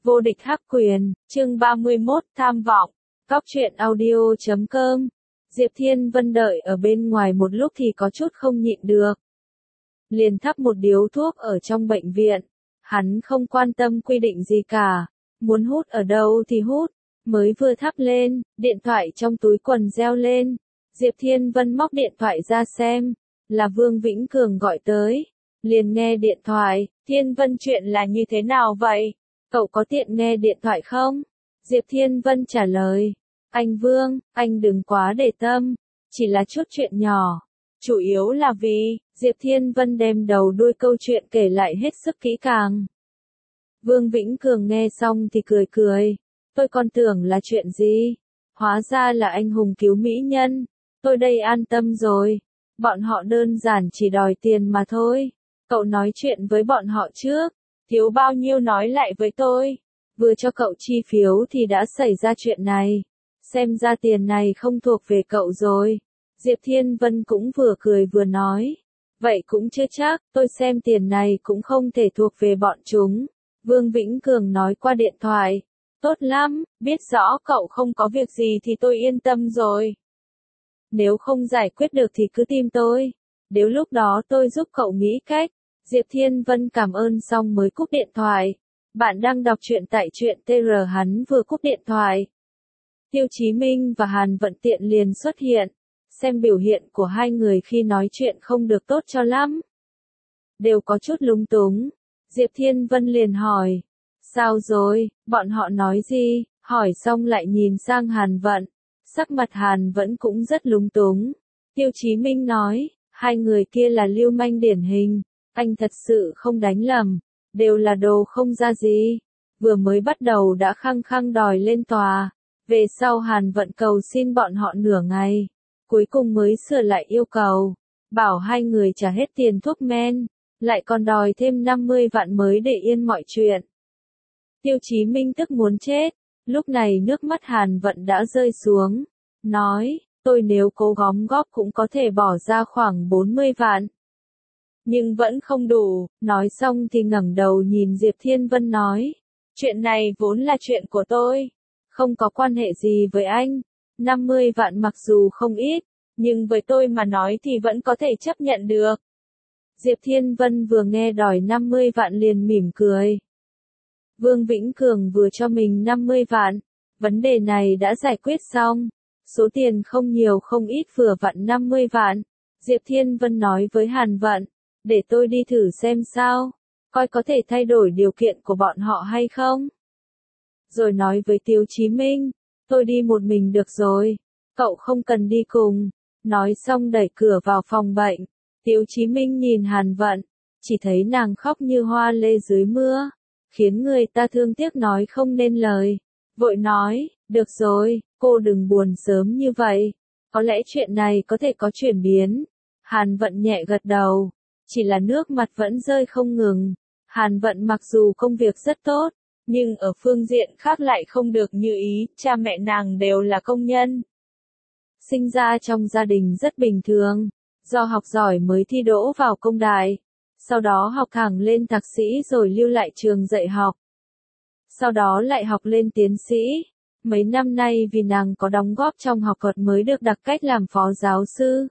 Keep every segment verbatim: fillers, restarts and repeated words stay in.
Vô địch hắc quyền, chương ba mươi mốt, tham vọng. Cóc truyện audio chấm com. Diệp Thiên Vân đợi ở bên ngoài một lúc thì có chút không nhịn được. Liền thắp một điếu thuốc ở trong bệnh viện. Hắn không quan tâm quy định gì cả. Muốn hút ở đâu thì hút. Mới vừa thắp lên, điện thoại trong túi quần reo lên. Diệp Thiên Vân móc điện thoại ra xem. Là Vương Vĩnh Cường gọi tới. Liền nghe điện thoại. Thiên Vân, chuyện là như thế nào vậy? Cậu có tiện nghe điện thoại không? Diệp Thiên Vân trả lời. Anh Vương, anh đừng quá để tâm. Chỉ là chút chuyện nhỏ. Chủ yếu là vì, Diệp Thiên Vân đem đầu đuôi câu chuyện kể lại hết sức kỹ càng. Vương Vĩnh Cường nghe xong thì cười cười. Tôi còn tưởng là chuyện gì? Hóa ra là anh hùng cứu mỹ nhân. Tôi đây an tâm rồi. Bọn họ đơn giản chỉ đòi tiền mà thôi. Cậu nói chuyện với bọn họ trước. Thiếu bao nhiêu nói lại với tôi. Vừa cho cậu chi phiếu thì đã xảy ra chuyện này. Xem ra tiền này không thuộc về cậu rồi. Diệp Thiên Vân cũng vừa cười vừa nói. Vậy cũng chưa chắc, tôi xem tiền này cũng không thể thuộc về bọn chúng. Vương Vĩnh Cường nói qua điện thoại. Tốt lắm, biết rõ cậu không có việc gì thì tôi yên tâm rồi. Nếu không giải quyết được thì cứ tìm tôi. Nếu lúc đó tôi giúp cậu nghĩ cách. Diệp Thiên Vân cảm ơn xong mới cúp điện thoại. Bạn đang đọc truyện tại truyện tê rờ, hắn vừa cúp điện thoại. Tiêu Chí Minh và Hàn Vận Tiện liền xuất hiện. Xem biểu hiện của hai người khi nói chuyện không được tốt cho lắm. Đều có chút lúng túng. Diệp Thiên Vân liền hỏi. Sao rồi, bọn họ nói gì? Hỏi xong lại nhìn sang Hàn Vận. Sắc mặt Hàn vẫn cũng rất lúng túng. Tiêu Chí Minh nói, hai người kia là lưu manh điển hình. Anh thật sự không đánh lầm, đều là đồ không ra gì. Vừa mới bắt đầu đã khăng khăng đòi lên tòa, về sau Hàn Vận cầu xin bọn họ nửa ngày, cuối cùng mới sửa lại yêu cầu, bảo hai người trả hết tiền thuốc men, lại còn đòi thêm năm mươi vạn mới để yên mọi chuyện. Tiêu Chí Minh tức muốn chết, lúc này nước mắt Hàn Vận đã rơi xuống, nói, tôi nếu cố gắng góp cũng có thể bỏ ra khoảng bốn mươi vạn. Nhưng vẫn không đủ, nói xong thì ngẩng đầu nhìn Diệp Thiên Vân nói. Chuyện này vốn là chuyện của tôi, không có quan hệ gì với anh. năm mươi vạn mặc dù không ít, nhưng với tôi mà nói thì vẫn có thể chấp nhận được. Diệp Thiên Vân vừa nghe đòi năm mươi vạn liền mỉm cười. Vương Vĩnh Cường vừa cho mình năm mươi vạn, vấn đề này đã giải quyết xong. Số tiền không nhiều không ít vừa vặn năm mươi vạn. Diệp Thiên Vân nói với Hàn Vận. Để tôi đi thử xem sao, coi có thể thay đổi điều kiện của bọn họ hay không. Rồi nói với Tiêu Chí Minh, tôi đi một mình được rồi, cậu không cần đi cùng. Nói xong đẩy cửa vào phòng bệnh. Tiêu Chí Minh nhìn Hàn Vận, chỉ thấy nàng khóc như hoa lê dưới mưa, khiến người ta thương tiếc nói không nên lời. Vội nói, được rồi, cô đừng buồn sớm như vậy, có lẽ chuyện này có thể có chuyển biến. Hàn Vận nhẹ gật đầu. Chỉ là nước mặt vẫn rơi không ngừng. Hàn Vận mặc dù công việc rất tốt, nhưng ở phương diện khác lại không được như ý, cha mẹ nàng đều là công nhân. Sinh ra trong gia đình rất bình thường, do học giỏi mới thi đỗ vào công đại, sau đó học thẳng lên thạc sĩ rồi lưu lại trường dạy học. Sau đó lại học lên tiến sĩ. Mấy năm nay vì nàng có đóng góp trong học thuật mới được đặc cách làm phó giáo sư.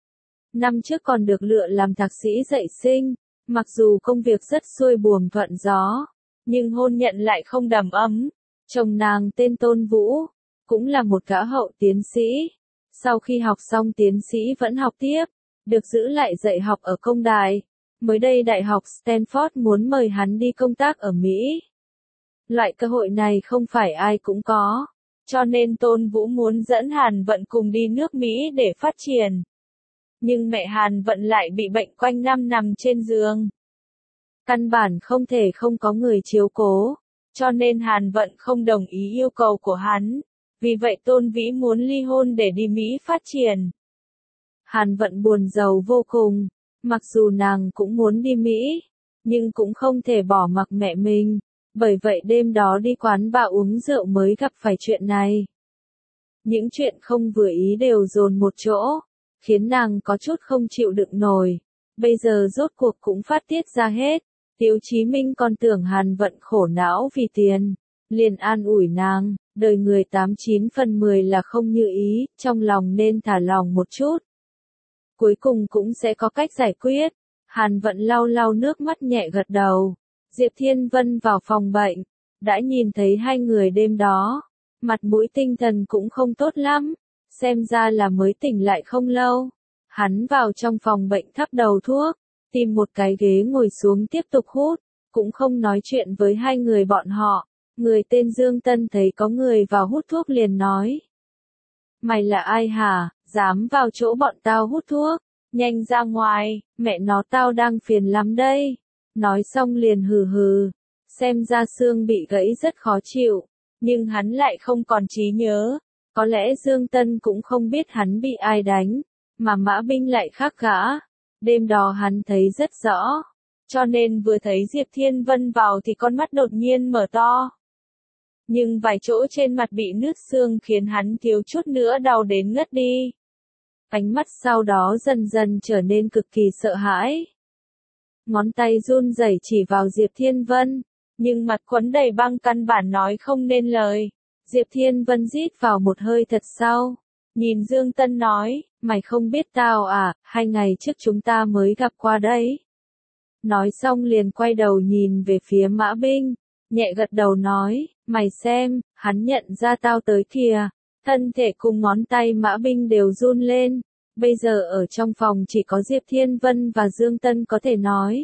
Năm trước còn được lựa làm thạc sĩ dạy sinh, mặc dù công việc rất xuôi buồm thuận gió, nhưng hôn nhận lại không đầm ấm. Chồng nàng tên Tôn Vũ, cũng là một gã hậu tiến sĩ. Sau khi học xong tiến sĩ vẫn học tiếp, được giữ lại dạy học ở công đài. Mới đây Đại học Stanford muốn mời hắn đi công tác ở Mỹ. Loại cơ hội này không phải ai cũng có, cho nên Tôn Vũ muốn dẫn Hàn Vận cùng đi nước Mỹ để phát triển. Nhưng mẹ Hàn Vận lại bị bệnh quanh năm nằm trên giường. Căn bản không thể không có người chiếu cố, cho nên Hàn Vận không đồng ý yêu cầu của hắn. Vì vậy Tôn Vĩ muốn ly hôn để đi Mỹ phát triển. Hàn Vận buồn rầu vô cùng, mặc dù nàng cũng muốn đi Mỹ, nhưng cũng không thể bỏ mặc mẹ mình. Bởi vậy đêm đó đi quán bar uống rượu mới gặp phải chuyện này. Những chuyện không vừa ý đều dồn một chỗ, khiến nàng có chút không chịu đựng nổi. Bây giờ rốt cuộc cũng phát tiết ra hết. Tiếu Chí Minh còn tưởng Hàn Vận khổ não vì tiền, liền an ủi nàng, đời người tám chín phần mười là không như ý, trong lòng nên thả lòng một chút. Cuối cùng cũng sẽ có cách giải quyết. Hàn Vận lau lau nước mắt nhẹ gật đầu. Diệp Thiên Vân vào phòng bệnh, đã nhìn thấy hai người đêm đó, mặt mũi tinh thần cũng không tốt lắm, xem ra là mới tỉnh lại không lâu. Hắn vào trong phòng bệnh thắp đầu thuốc, tìm một cái ghế ngồi xuống tiếp tục hút, cũng không nói chuyện với hai người bọn họ. Người tên Dương Tân thấy có người vào hút thuốc liền nói. Mày là ai hả, dám vào chỗ bọn tao hút thuốc, nhanh ra ngoài, mẹ nó tao đang phiền lắm đây. Nói xong liền hừ hừ, xem ra xương bị gãy rất khó chịu, nhưng hắn lại không còn trí nhớ. Có lẽ Dương Tân cũng không biết hắn bị ai đánh, mà Mã Binh lại khác gã. Đêm đó hắn thấy rất rõ, cho nên vừa thấy Diệp Thiên Vân vào thì con mắt đột nhiên mở to. Nhưng vài chỗ trên mặt bị nứt xương khiến hắn thiếu chút nữa đau đến ngất đi. Ánh mắt sau đó dần dần trở nên cực kỳ sợ hãi. Ngón tay run rẩy chỉ vào Diệp Thiên Vân, nhưng mặt quấn đầy băng căn bản nói không nên lời. Diệp Thiên Vân rít vào một hơi thật sâu, nhìn Dương Tân nói, mày không biết tao à, hai ngày trước chúng ta mới gặp qua đấy. Nói xong liền quay đầu nhìn về phía Mã Binh, nhẹ gật đầu nói, mày xem, hắn nhận ra tao tới kìa. Thân thể cùng ngón tay Mã Binh đều run lên. Bây giờ ở trong phòng chỉ có Diệp Thiên Vân và Dương Tân có thể nói.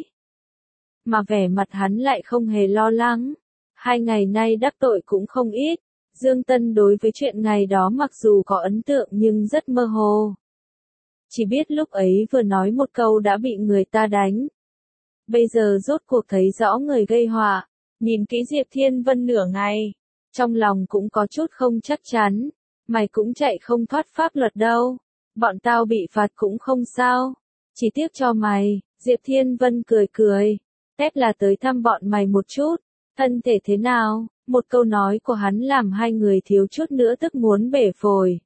Mà vẻ mặt hắn lại không hề lo lắng. Hai ngày nay đắc tội cũng không ít. Dương Tân đối với chuyện ngày đó mặc dù có ấn tượng nhưng rất mơ hồ. Chỉ biết lúc ấy vừa nói một câu đã bị người ta đánh. Bây giờ rốt cuộc thấy rõ người gây họa. Nhìn kỹ Diệp Thiên Vân nửa ngày. Trong lòng cũng có chút không chắc chắn. Mày cũng chạy không thoát pháp luật đâu. Bọn tao bị phạt cũng không sao. Chỉ tiếc cho mày. Diệp Thiên Vân cười cười. Tép là tới thăm bọn mày một chút. Thân thể thế nào? Một câu nói của hắn làm hai người thiếu chút nữa tức muốn bể phổi.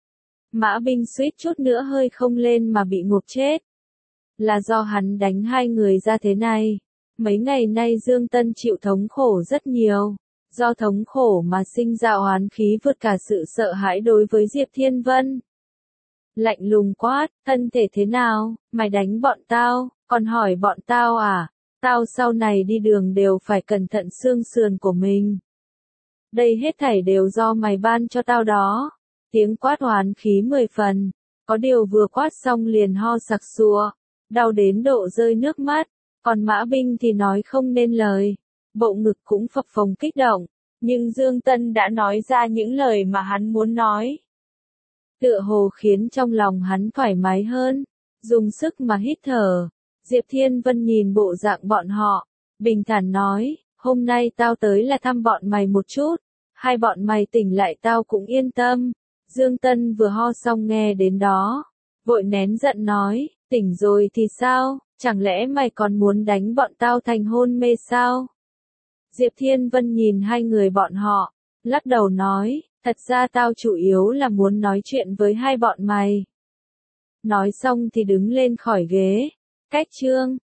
Mã Binh suýt chút nữa hơi không lên mà bị ngộp chết. Là do hắn đánh hai người ra thế này. Mấy ngày nay Dương Tân chịu thống khổ rất nhiều. Do thống khổ mà sinh ra oán khí vượt cả sự sợ hãi đối với Diệp Thiên Vân. Lạnh lùng quát, thân thể thế nào, mày đánh bọn tao, còn hỏi bọn tao à, tao sau này đi đường đều phải cẩn thận xương sườn của mình. Đây hết thảy đều do mày ban cho tao đó. Tiếng quát oán khí mười phần, có điều vừa quát xong liền ho sặc sụa, đau đến độ rơi nước mắt, còn Mã Binh thì nói không nên lời, bộ ngực cũng phập phồng kích động, nhưng Dương Tân đã nói ra những lời mà hắn muốn nói. Tựa hồ khiến trong lòng hắn thoải mái hơn, dùng sức mà hít thở. Diệp Thiên Vân nhìn bộ dạng bọn họ, bình thản nói, hôm nay tao tới là thăm bọn mày một chút, hai bọn mày tỉnh lại tao cũng yên tâm. Dương Tân vừa ho xong nghe đến đó, vội nén giận nói, tỉnh rồi thì sao, chẳng lẽ mày còn muốn đánh bọn tao thành hôn mê sao? Diệp Thiên Vân nhìn hai người bọn họ, lắc đầu nói, thật ra tao chủ yếu là muốn nói chuyện với hai bọn mày. Nói xong thì đứng lên khỏi ghế, cách chương.